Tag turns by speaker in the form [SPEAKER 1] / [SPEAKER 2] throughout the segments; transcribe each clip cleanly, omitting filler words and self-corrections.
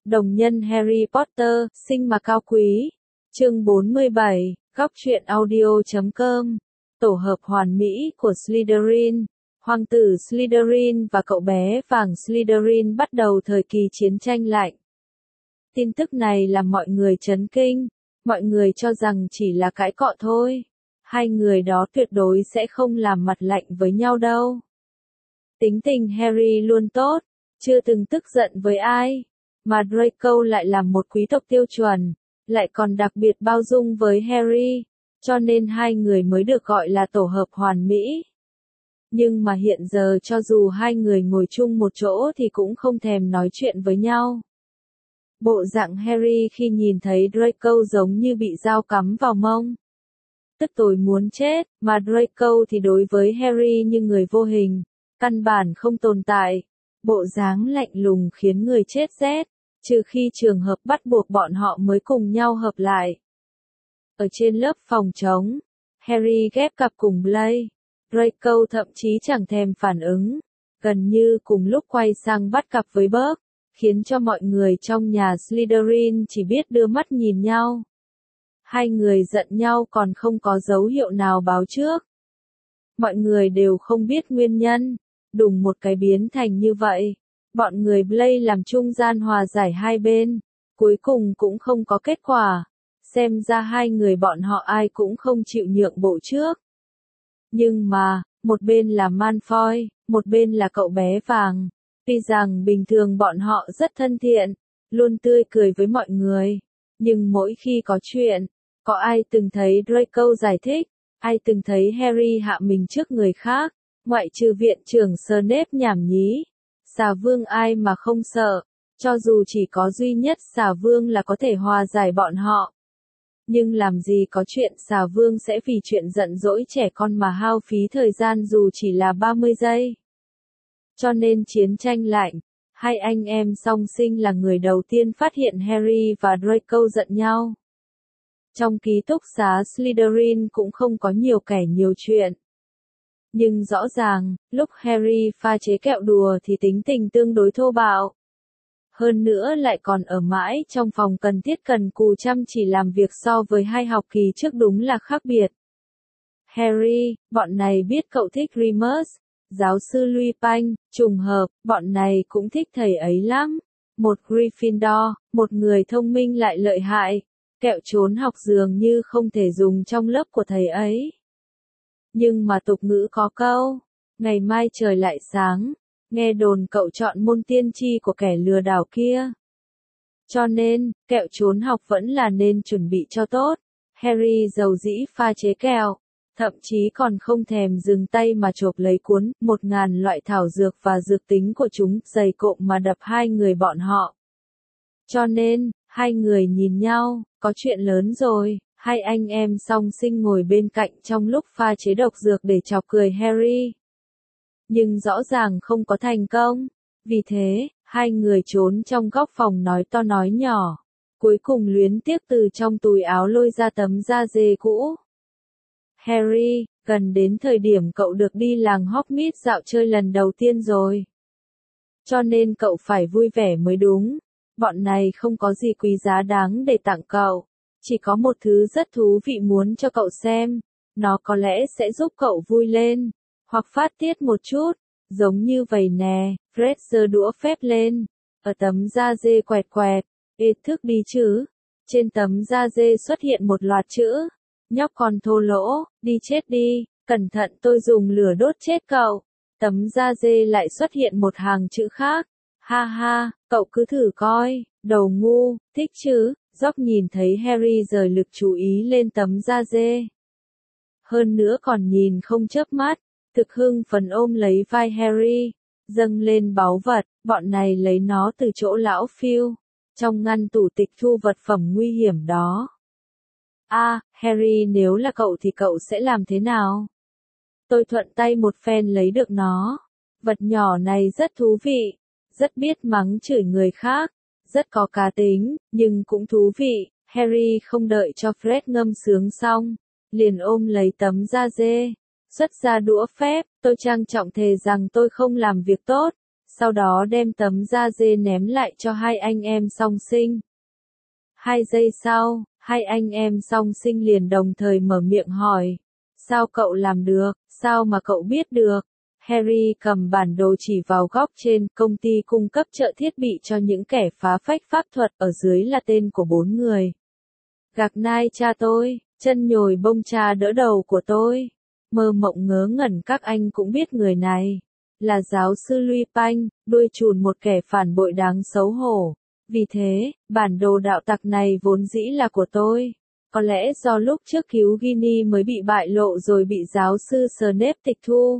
[SPEAKER 1] Đồng nhân Harry Potter, sinh mà cao quý. Chương 47, góc truyện audio.com. Tổ hợp hoàn mỹ của Slytherin. Hoàng tử Slytherin và cậu bé vàng Slytherin bắt đầu thời kỳ chiến tranh lạnh. Tin tức này làm mọi người chấn kinh. Mọi người cho rằng chỉ là cãi cọ thôi. Hai người đó tuyệt đối sẽ không làm mặt lạnh với nhau đâu. Tính tình Harry luôn tốt, chưa từng tức giận với ai. Mà Draco lại là một quý tộc tiêu chuẩn, lại còn đặc biệt bao dung với Harry, cho nên hai người mới được gọi là tổ hợp hoàn mỹ. Nhưng mà hiện giờ cho dù hai người ngồi chung một chỗ thì cũng không thèm nói chuyện với nhau. Bộ dạng Harry khi nhìn thấy Draco giống như bị dao cắm vào mông. Tức tối muốn chết, mà Draco thì đối với Harry như người vô hình, căn bản không tồn tại. Bộ dáng lạnh lùng khiến người chết rét, trừ khi trường hợp bắt buộc bọn họ mới cùng nhau hợp lại. Ở trên lớp phòng trống, Harry ghép cặp cùng Blaise. Draco thậm chí chẳng thèm phản ứng, gần như cùng lúc quay sang bắt cặp với Bugs, khiến cho mọi người trong nhà Slytherin chỉ biết đưa mắt nhìn nhau. Hai người giận nhau còn không có dấu hiệu nào báo trước. Mọi người đều không biết nguyên nhân, đùng một cái biến thành như vậy. Bọn người Blaise làm trung gian hòa giải hai bên, cuối cùng cũng không có kết quả. Xem ra hai người bọn họ ai cũng không chịu nhượng bộ trước. Nhưng mà, một bên là Malfoy, một bên là cậu bé vàng. Tuy rằng bình thường bọn họ rất thân thiện, luôn tươi cười với mọi người. Nhưng mỗi khi có chuyện, có ai từng thấy Draco giải thích, ai từng thấy Harry hạ mình trước người khác, ngoại trừ viện trưởng Snape nhảm nhí. Xà vương ai mà không sợ, cho dù chỉ có duy nhất xà vương là có thể hòa giải bọn họ. Nhưng làm gì có chuyện xà vương sẽ vì chuyện giận dỗi trẻ con mà hao phí thời gian dù chỉ là 30 giây. Cho nên chiến tranh lạnh, hai anh em song sinh là người đầu tiên phát hiện Harry và Draco giận nhau. Trong ký túc xá Slytherin cũng không có nhiều kẻ nhiều chuyện. Nhưng rõ ràng, lúc Harry pha chế kẹo đùa thì tính tình tương đối thô bạo. Hơn nữa lại còn ở mãi trong phòng cần thiết cần cù chăm chỉ làm việc so với hai học kỳ trước đúng là khác biệt. Harry, bọn này biết cậu thích Remus, giáo sư Lupin, trùng hợp, bọn này cũng thích thầy ấy lắm. Một Gryffindor, một người thông minh lại lợi hại, kẹo trốn học dường như không thể dùng trong lớp của thầy ấy. Nhưng mà tục ngữ có câu, ngày mai trời lại sáng, nghe đồn cậu chọn môn tiên tri của kẻ lừa đảo kia. Cho nên, kẹo trốn học vẫn là nên chuẩn bị cho tốt. Harry dầu dĩ pha chế kẹo, thậm chí còn không thèm dừng tay mà chộp lấy cuốn 1000 loại thảo dược và dược tính của chúng dày cộm mà đập hai người bọn họ. Cho nên, hai người nhìn nhau, có chuyện lớn rồi. Hai anh em song sinh ngồi bên cạnh trong lúc pha chế độc dược để chọc cười Harry. Nhưng rõ ràng không có thành công. Vì thế, hai người trốn trong góc phòng nói to nói nhỏ. Cuối cùng luyến tiếc từ trong túi áo lôi ra tấm da dê cũ. Harry, gần đến thời điểm cậu được đi làng Hogsmeade dạo chơi lần đầu tiên rồi. Cho nên cậu phải vui vẻ mới đúng. Bọn này không có gì quý giá đáng để tặng cậu. Chỉ có một thứ rất thú vị muốn cho cậu xem, nó có lẽ sẽ giúp cậu vui lên, hoặc phát tiết một chút, giống như vậy nè. Fred giơ đũa phép lên, ở tấm da dê quẹt quẹt, ê thức đi chứ. Trên tấm da dê xuất hiện một loạt chữ, nhóc con thô lỗ, đi chết đi, cẩn thận tôi dùng lửa đốt chết cậu. Tấm da dê lại xuất hiện một hàng chữ khác, ha ha, cậu cứ thử coi, đầu ngu, thích chứ. George nhìn thấy Harry rời lực chú ý lên tấm da dê. Hơn nữa còn nhìn không chớp mắt, thực hưng phấn ôm lấy vai Harry, dâng lên báu vật, bọn này lấy nó từ chỗ lão Phil, trong ngăn tủ tịch thu vật phẩm nguy hiểm đó. Harry nếu là cậu thì cậu sẽ làm thế nào? Tôi thuận tay một phen lấy được nó. Vật nhỏ này rất thú vị, rất biết mắng chửi người khác. Rất có cá tính, nhưng cũng thú vị. Harry không đợi cho Fred ngâm sướng xong, liền ôm lấy tấm da dê, xuất ra đũa phép. Tôi trang trọng thề rằng tôi không làm việc tốt, sau đó đem tấm da dê ném lại cho hai anh em song sinh. 2 giây sau, hai anh em song sinh liền đồng thời mở miệng hỏi. Sao cậu làm được, sao mà cậu biết được? Harry cầm bản đồ chỉ vào góc trên, công ty cung cấp trợ thiết bị cho những kẻ phá phách pháp thuật, ở dưới là tên của 4 người. Gạc nai cha tôi, chân nhồi bông cha đỡ đầu của tôi. Mơ mộng ngớ ngẩn các anh cũng biết người này. Là giáo sư Lupin, đuôi chùn một kẻ phản bội đáng xấu hổ. Vì thế, bản đồ đạo tặc này vốn dĩ là của tôi. Có lẽ do lúc trước cứu Ginny mới bị bại lộ rồi bị giáo sư Snape tịch thu.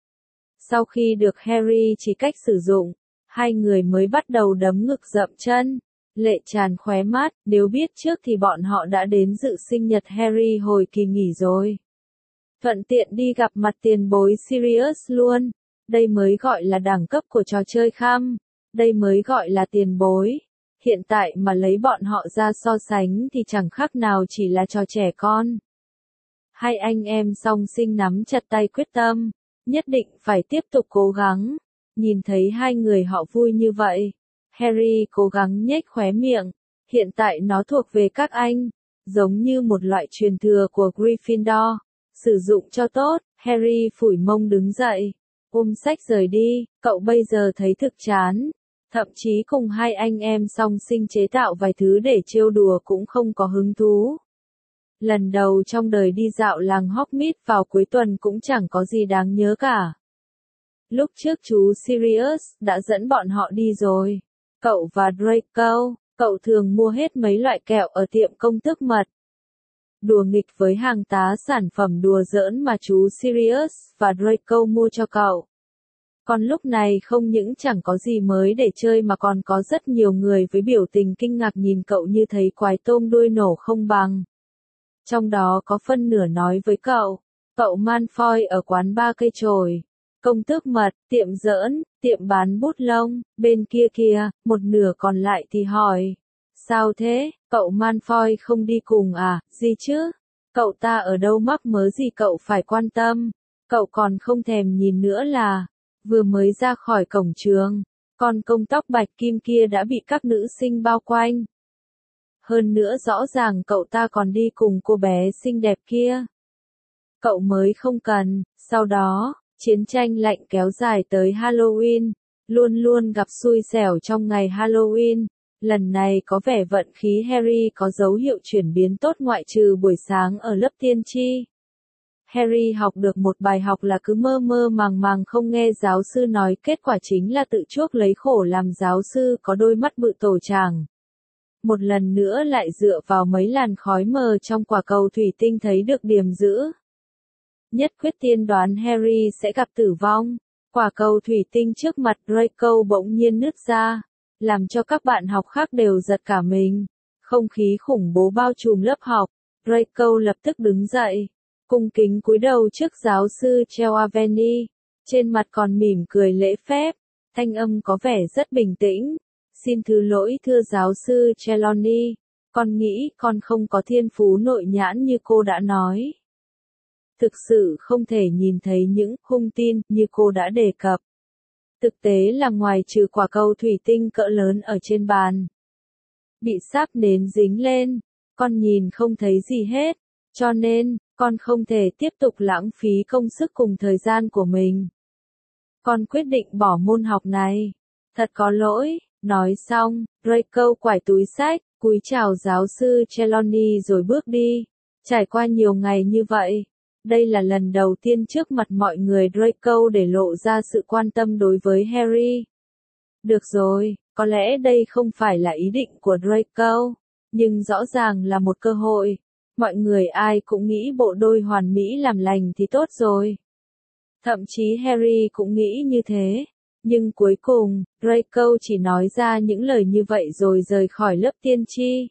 [SPEAKER 1] Sau khi được Harry chỉ cách sử dụng, hai người mới bắt đầu đấm ngực dậm chân. Lệ tràn khóe mắt, nếu biết trước thì bọn họ đã đến dự sinh nhật Harry hồi kỳ nghỉ rồi. Thuận tiện đi gặp mặt tiền bối Sirius luôn. Đây mới gọi là đẳng cấp của trò chơi khăm. Đây mới gọi là tiền bối. Hiện tại mà lấy bọn họ ra so sánh thì chẳng khác nào chỉ là trò trẻ con. Hai anh em song sinh nắm chặt tay quyết tâm, nhất định phải tiếp tục cố gắng. Nhìn thấy hai người họ vui như vậy, Harry cố gắng nhếch khóe miệng. Hiện tại nó thuộc về các anh, giống như một loại truyền thừa của Gryffindor. Sử dụng cho tốt. Harry phủi mông đứng dậy, ôm sách rời đi. Cậu bây giờ thấy thực chán. Thậm chí cùng hai anh em song sinh chế tạo vài thứ để trêu đùa cũng không có hứng thú. Lần đầu trong đời đi dạo làng Hogsmeade vào cuối tuần cũng chẳng có gì đáng nhớ cả. Lúc trước chú Sirius đã dẫn bọn họ đi rồi. Cậu và Draco, cậu thường mua hết mấy loại kẹo ở tiệm công thức mật. Đùa nghịch với hàng tá sản phẩm đùa giỡn mà chú Sirius và Draco mua cho cậu. Còn lúc này không những chẳng có gì mới để chơi mà còn có rất nhiều người với biểu tình kinh ngạc nhìn cậu như thấy quái tôm đuôi nổ không bằng. Trong đó có phân nửa nói với cậu Malfoy ở quán ba cây chổi, công tước mật, tiệm giỡn, tiệm bán bút lông, bên kia kìa, một nửa còn lại thì hỏi. Sao thế, cậu Malfoy không đi cùng à, gì chứ? Cậu ta ở đâu mắc mớ gì cậu phải quan tâm? Cậu còn không thèm nhìn nữa là, vừa mới ra khỏi cổng trường, con công tóc bạch kim kia đã bị các nữ sinh bao quanh. Hơn nữa rõ ràng cậu ta còn đi cùng cô bé xinh đẹp kia. Cậu mới không cần. Sau đó, chiến tranh lạnh kéo dài tới Halloween, luôn luôn gặp xui xẻo trong ngày Halloween. Lần này có vẻ vận khí Harry có dấu hiệu chuyển biến tốt ngoại trừ buổi sáng ở lớp tiên tri. Harry học được một bài học là cứ mơ mơ màng màng không nghe giáo sư nói, kết quả chính là tự chuốc lấy khổ làm giáo sư có đôi mắt bự tổ tràng. Một lần nữa lại dựa vào mấy làn khói mờ trong quả cầu thủy tinh thấy được điểm giữ. Nhất quyết tiên đoán Harry sẽ gặp tử vong. Quả cầu thủy tinh trước mặt Draco bỗng nhiên nứt ra, làm cho các bạn học khác đều giật cả mình. Không khí khủng bố bao trùm lớp học. Draco lập tức đứng dậy, cung kính cúi đầu trước giáo sư Trelawney, trên mặt còn mỉm cười lễ phép, thanh âm có vẻ rất bình tĩnh. Xin thứ lỗi thưa giáo sư Trelawney, con nghĩ con không có thiên phú nội nhãn như cô đã nói. Thực sự không thể nhìn thấy những hung tin như cô đã đề cập. Thực tế là ngoài trừ quả cầu thủy tinh cỡ lớn ở trên bàn, bị sáp nến dính lên, con nhìn không thấy gì hết, cho nên, con không thể tiếp tục lãng phí công sức cùng thời gian của mình. Con quyết định bỏ môn học này. Thật có lỗi. Nói xong, Draco quải túi sách, cúi chào giáo sư Trelawney rồi bước đi. Trải qua nhiều ngày như vậy, đây là lần đầu tiên trước mặt mọi người Draco để lộ ra sự quan tâm đối với Harry. Được rồi, có lẽ đây không phải là ý định của Draco, nhưng rõ ràng là một cơ hội. Mọi người ai cũng nghĩ bộ đôi hoàn mỹ làm lành thì tốt rồi. Thậm chí Harry cũng nghĩ như thế. Nhưng cuối cùng, Draco chỉ nói ra những lời như vậy rồi rời khỏi lớp tiên tri.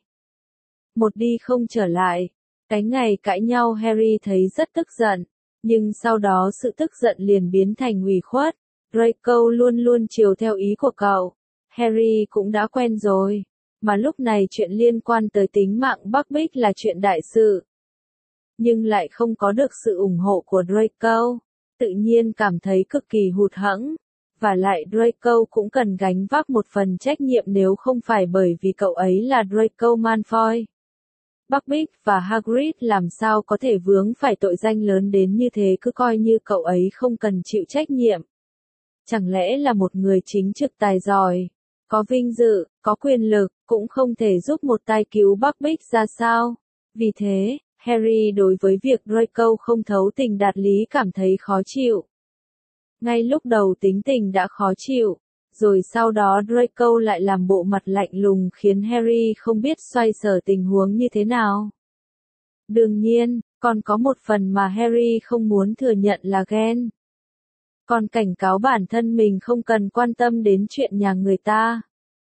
[SPEAKER 1] Một đi không trở lại. Cái ngày cãi nhau Harry thấy rất tức giận, nhưng sau đó sự tức giận liền biến thành ủy khuất. Draco luôn luôn chiều theo ý của cậu. Harry cũng đã quen rồi. Mà lúc này chuyện liên quan tới tính mạng Buckbeak là chuyện đại sự. Nhưng lại không có được sự ủng hộ của Draco. Tự nhiên cảm thấy cực kỳ hụt hẫng. Và lại Draco cũng cần gánh vác một phần trách nhiệm nếu không phải bởi vì cậu ấy là Draco Malfoy. Buckbeak và Hagrid làm sao có thể vướng phải tội danh lớn đến như thế cứ coi như cậu ấy không cần chịu trách nhiệm. Chẳng lẽ là một người chính trực tài giỏi, có vinh dự, có quyền lực, cũng không thể giúp một tay cứu Buckbeak ra sao? Vì thế, Harry đối với việc Draco không thấu tình đạt lý cảm thấy khó chịu. Ngay lúc đầu tính tình đã khó chịu, rồi sau đó Draco lại làm bộ mặt lạnh lùng khiến Harry không biết xoay sở tình huống như thế nào. Đương nhiên, còn có một phần mà Harry không muốn thừa nhận là ghen. Còn cảnh cáo bản thân mình không cần quan tâm đến chuyện nhà người ta.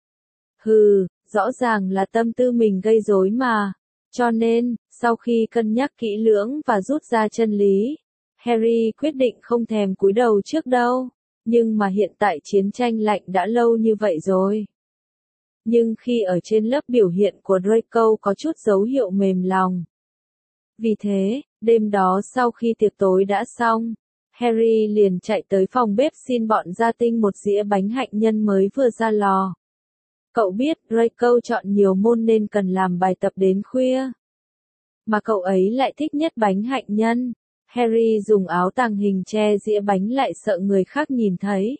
[SPEAKER 1] Hừ, rõ ràng là tâm tư mình gây rối mà. Cho nên, sau khi cân nhắc kỹ lưỡng và rút ra chân lý, Harry quyết định không thèm cúi đầu trước đâu. Nhưng mà hiện tại chiến tranh lạnh đã lâu như vậy rồi. Nhưng khi ở trên lớp biểu hiện của Draco có chút dấu hiệu mềm lòng. Vì thế, đêm đó sau khi tiệc tối đã xong, Harry liền chạy tới phòng bếp xin bọn gia tinh một dĩa bánh hạnh nhân mới vừa ra lò. Cậu biết Draco chọn nhiều môn nên cần làm bài tập đến khuya. Mà cậu ấy lại thích nhất bánh hạnh nhân. Harry dùng áo tàng hình che dĩa bánh lại sợ người khác nhìn thấy.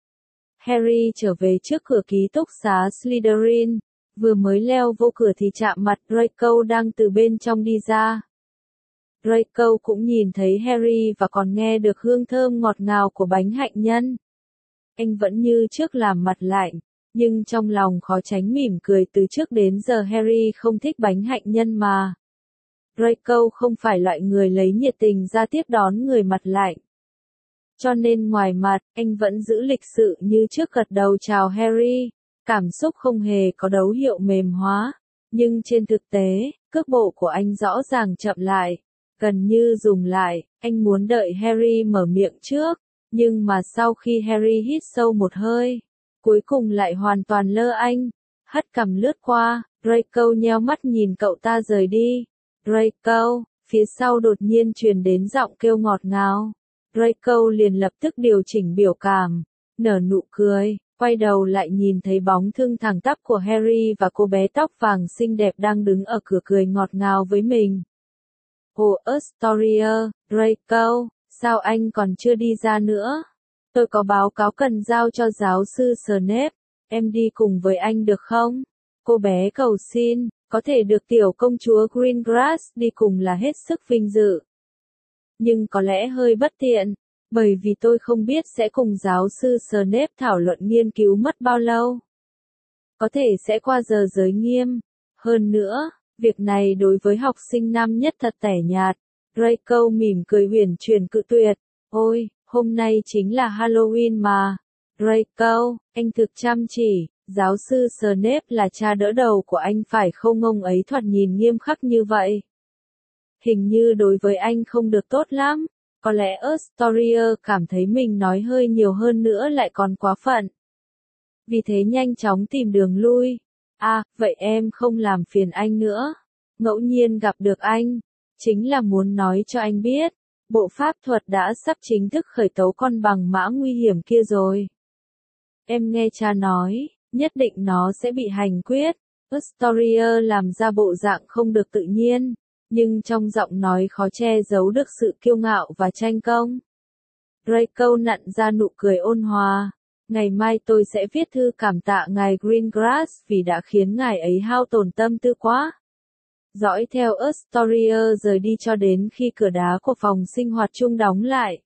[SPEAKER 1] Harry trở về trước cửa ký túc xá Slytherin, vừa mới leo vô cửa thì chạm mặt Draco đang từ bên trong đi ra. Draco cũng nhìn thấy Harry và còn nghe được hương thơm ngọt ngào của bánh hạnh nhân. Anh vẫn như trước làm mặt lạnh, nhưng trong lòng khó tránh mỉm cười từ trước đến giờ Harry không thích bánh hạnh nhân mà. Draco không phải loại người lấy nhiệt tình ra tiếp đón người mặt lạnh. Cho nên ngoài mặt, anh vẫn giữ lịch sự như trước gật đầu chào Harry, cảm xúc không hề có dấu hiệu mềm hóa. Nhưng trên thực tế, cước bộ của anh rõ ràng chậm lại, gần như dừng lại, anh muốn đợi Harry mở miệng trước, nhưng mà sau khi Harry hít sâu một hơi, cuối cùng lại hoàn toàn lơ anh, hất cằm lướt qua, Draco nheo mắt nhìn cậu ta rời đi. Draco, phía sau đột nhiên truyền đến giọng kêu ngọt ngào. Draco liền lập tức điều chỉnh biểu cảm, nở nụ cười, quay đầu lại nhìn thấy bóng lưng thẳng tắp của Harry và cô bé tóc vàng xinh đẹp đang đứng ở cửa cười ngọt ngào với mình. Ồ Astoria, Draco, sao anh còn chưa đi ra nữa? Tôi có báo cáo cần giao cho giáo sư Snape, em đi cùng với anh được không? Cô bé cầu xin, có thể được tiểu công chúa Greengrass đi cùng là hết sức vinh dự. Nhưng có lẽ hơi bất tiện, bởi vì tôi không biết sẽ cùng giáo sư Snape thảo luận nghiên cứu mất bao lâu. Có thể sẽ qua giờ giới nghiêm. Hơn nữa, việc này đối với học sinh năm nhất thật tẻ nhạt. Draco mỉm cười huyền chuyển cự tuyệt. Ôi, hôm nay chính là Halloween mà. Draco, anh thực chăm chỉ. Giáo sư Snape là cha đỡ đầu của anh phải không, ông ấy thoạt nhìn nghiêm khắc như vậy. Hình như đối với anh không được tốt lắm. Có lẽ Astoria cảm thấy mình nói hơi nhiều hơn nữa lại còn quá phận. Vì thế nhanh chóng tìm đường lui. À, vậy em không làm phiền anh nữa. Ngẫu nhiên gặp được anh, chính là muốn nói cho anh biết, bộ pháp thuật đã sắp chính thức khởi tấu con bằng mã nguy hiểm kia rồi. Em nghe cha nói, nhất định nó sẽ bị hành quyết. Astoria làm ra bộ dạng không được tự nhiên, nhưng trong giọng nói khó che giấu được sự kiêu ngạo và tranh công. Draco nặn ra nụ cười ôn hòa. Ngày mai tôi sẽ viết thư cảm tạ ngài Greengrass vì đã khiến ngài ấy hao tổn tâm tư quá. Dõi theo Astoria rời đi cho đến khi cửa đá của phòng sinh hoạt chung đóng lại.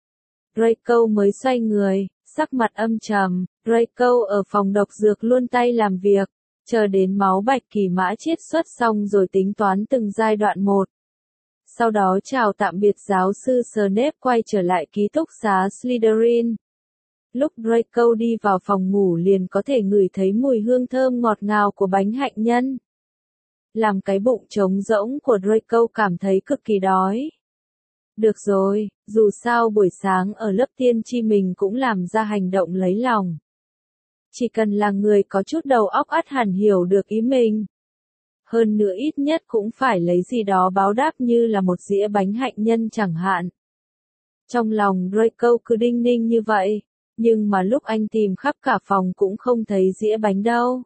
[SPEAKER 1] Draco mới xoay người, sắc mặt âm trầm. Draco ở phòng độc dược luôn tay làm việc, chờ đến máu bạch kỳ mã chiết xuất xong rồi tính toán từng giai đoạn một. Sau đó chào tạm biệt giáo sư Snape quay trở lại ký túc xá Slytherin. Lúc Draco đi vào phòng ngủ liền có thể ngửi thấy mùi hương thơm ngọt ngào của bánh hạnh nhân. Làm cái bụng trống rỗng của Draco cảm thấy cực kỳ đói. Được rồi, dù sao buổi sáng ở lớp tiên tri mình cũng làm ra hành động lấy lòng. Chỉ cần là người có chút đầu óc ắt hẳn hiểu được ý mình. Hơn nữa ít nhất cũng phải lấy gì đó báo đáp như là một dĩa bánh hạnh nhân chẳng hạn. Trong lòng Draco cứ đinh ninh như vậy. Nhưng mà lúc anh tìm khắp cả phòng cũng không thấy dĩa bánh đâu.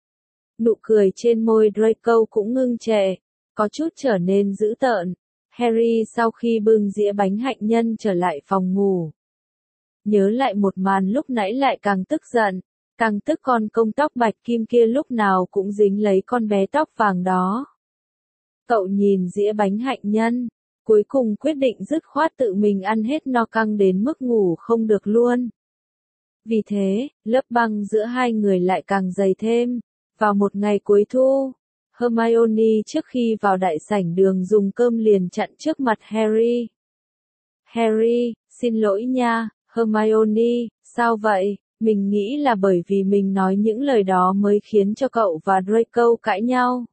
[SPEAKER 1] Nụ cười trên môi Draco cũng ngưng trệ, có chút trở nên dữ tợn. Harry sau khi bưng dĩa bánh hạnh nhân trở lại phòng ngủ. Nhớ lại một màn lúc nãy lại càng tức giận, càng tức con công tóc bạch kim kia lúc nào cũng dính lấy con bé tóc vàng đó. Cậu nhìn dĩa bánh hạnh nhân, cuối cùng quyết định dứt khoát tự mình ăn hết no căng đến mức ngủ không được luôn. Vì thế, lớp băng giữa hai người lại càng dày thêm. Vào một ngày cuối thu, Hermione trước khi vào đại sảnh đường dùng cơm liền chặn trước mặt Harry. Harry, xin lỗi nha, Hermione, sao vậy? Mình nghĩ là bởi vì mình nói những lời đó mới khiến cho cậu và Draco cãi nhau.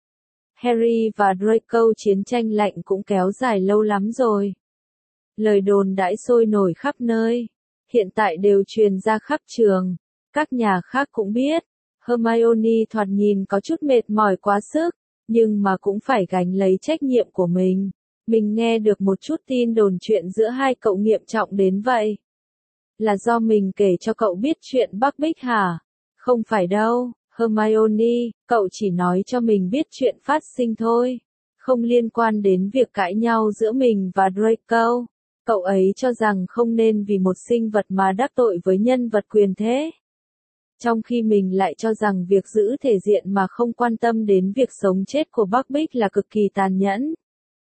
[SPEAKER 1] Harry và Draco chiến tranh lạnh cũng kéo dài lâu lắm rồi. Lời đồn đãi sôi nổi khắp nơi. Hiện tại đều truyền ra khắp trường. Các nhà khác cũng biết. Hermione thoạt nhìn có chút mệt mỏi quá sức, nhưng mà cũng phải gánh lấy trách nhiệm của mình. Mình nghe được một chút tin đồn chuyện giữa hai cậu nghiêm trọng đến vậy. Là do mình kể cho cậu biết chuyện Buckbeak hả? Không phải đâu, Hermione, cậu chỉ nói cho mình biết chuyện phát sinh thôi. Không liên quan đến việc cãi nhau giữa mình và Draco. Cậu ấy cho rằng không nên vì một sinh vật mà đắc tội với nhân vật quyền thế. Trong khi mình lại cho rằng việc giữ thể diện mà không quan tâm đến việc sống chết của Buckbeak là cực kỳ tàn nhẫn.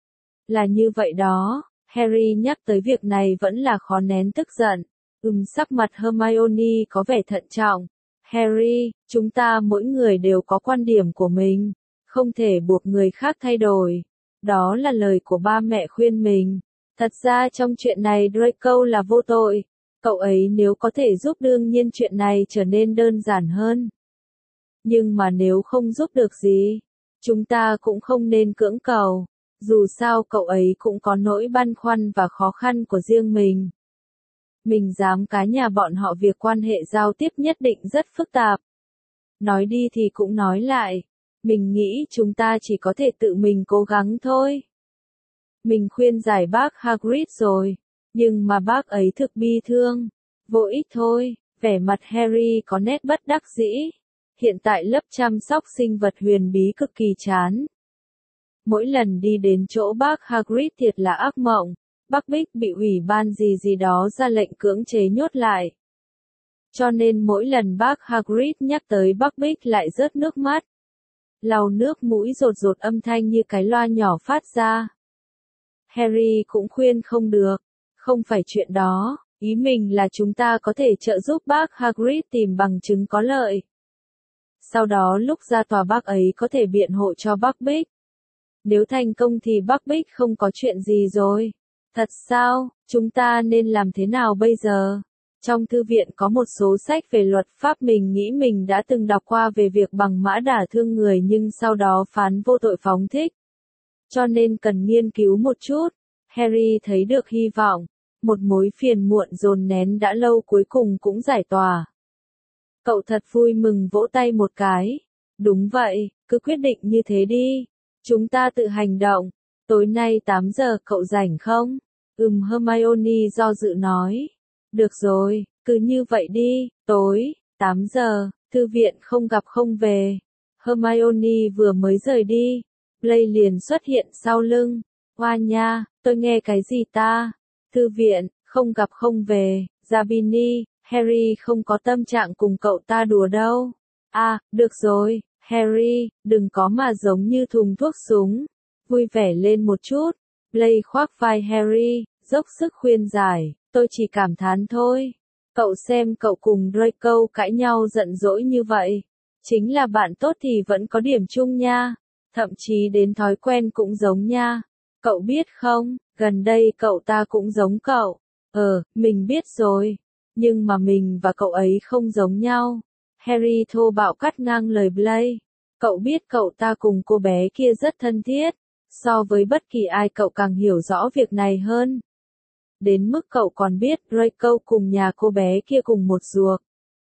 [SPEAKER 1] Là như vậy đó, Harry nhắc tới việc này vẫn là khó nén tức giận. Sắc mặt Hermione có vẻ thận trọng. Harry, chúng ta mỗi người đều có quan điểm của mình, không thể buộc người khác thay đổi. Đó là lời của ba mẹ khuyên mình. Thật ra trong chuyện này Draco là vô tội. Cậu ấy nếu có thể giúp đương nhiên chuyện này trở nên đơn giản hơn. Nhưng mà nếu không giúp được gì, chúng ta cũng không nên cưỡng cầu. Dù sao cậu ấy cũng có nỗi băn khoăn và khó khăn của riêng mình. Mình dám cá nhà bọn họ việc quan hệ giao tiếp nhất định rất phức tạp. Nói đi thì cũng nói lại. Mình nghĩ chúng ta chỉ có thể tự mình cố gắng thôi. Mình khuyên giải bác Hagrid rồi. Nhưng mà bác ấy thực bi thương. Vô ích thôi. Vẻ mặt Harry có nét bất đắc dĩ. Hiện tại lớp chăm sóc sinh vật huyền bí cực kỳ chán. Mỗi lần đi đến chỗ bác Hagrid thiệt là ác mộng. Buckbeak bị ủy ban gì đó ra lệnh cưỡng chế nhốt lại. Cho nên mỗi lần bác Hagrid nhắc tới Buckbeak lại rớt nước mắt. Lau nước mũi rột âm thanh như cái loa nhỏ phát ra. Harry cũng khuyên không được. Không phải chuyện đó, ý mình là chúng ta có thể trợ giúp bác Hagrid tìm bằng chứng có lợi. Sau đó lúc ra tòa bác ấy có thể biện hộ cho Buckbeak. Nếu thành công thì Buckbeak không có chuyện gì rồi. Thật sao, chúng ta nên làm thế nào bây giờ? Trong thư viện có một số sách về luật pháp mình nghĩ mình đã từng đọc qua về việc bằng mã đả thương người nhưng sau đó phán vô tội phóng thích. Cho nên cần nghiên cứu một chút. Harry thấy được hy vọng. Một mối phiền muộn dồn nén đã lâu cuối cùng cũng giải tỏa. Cậu thật vui mừng vỗ tay một cái. Đúng vậy, cứ quyết định như thế đi. Chúng ta tự hành động. Tối nay 8 giờ cậu rảnh không? Hermione do dự nói. Được rồi, cứ như vậy đi, tối, 8 giờ, thư viện không gặp không về. Hermione vừa mới rời đi. Blaise liền xuất hiện sau lưng. Hoa nha, tôi nghe cái gì ta? Thư viện, không gặp không về, Zabini, Harry không có tâm trạng cùng cậu ta đùa đâu. À, được rồi, Harry, đừng có mà giống như thùng thuốc súng. Vui vẻ lên một chút. Blaise khoác vai Harry, dốc sức khuyên giải, tôi chỉ cảm thán thôi. Cậu xem cậu cùng Draco cãi nhau giận dỗi như vậy. Chính là bạn tốt thì vẫn có điểm chung nha. Thậm chí đến thói quen cũng giống nha. Cậu biết không, gần đây cậu ta cũng giống cậu. Mình biết rồi. Nhưng mà mình và cậu ấy không giống nhau. Harry thô bạo cắt ngang lời Blaise. Cậu biết cậu ta cùng cô bé kia rất thân thiết. So với bất kỳ ai cậu càng hiểu rõ việc này hơn. Đến mức cậu còn biết Draco cùng nhà cô bé kia cùng một ruột.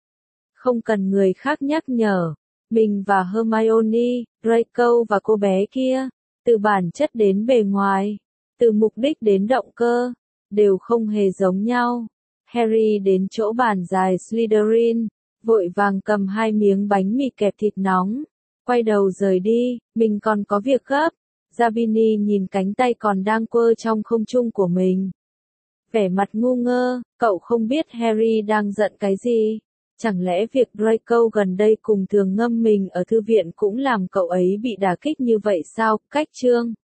[SPEAKER 1] Không cần người khác nhắc nhở. Mình và Hermione, Draco và cô bé kia, từ bản chất đến bề ngoài, từ mục đích đến động cơ, đều không hề giống nhau. Harry đến chỗ bàn dài Slytherin, vội vàng cầm 2 miếng bánh mì kẹp thịt nóng, quay đầu rời đi, mình còn có việc gấp. Zabini nhìn cánh tay còn đang quơ trong không trung của mình. Vẻ mặt ngu ngơ, cậu không biết Harry đang giận cái gì. Chẳng lẽ việc Draco gần đây cùng thường ngâm mình ở thư viện cũng làm cậu ấy bị đả kích như vậy sao? Cách chương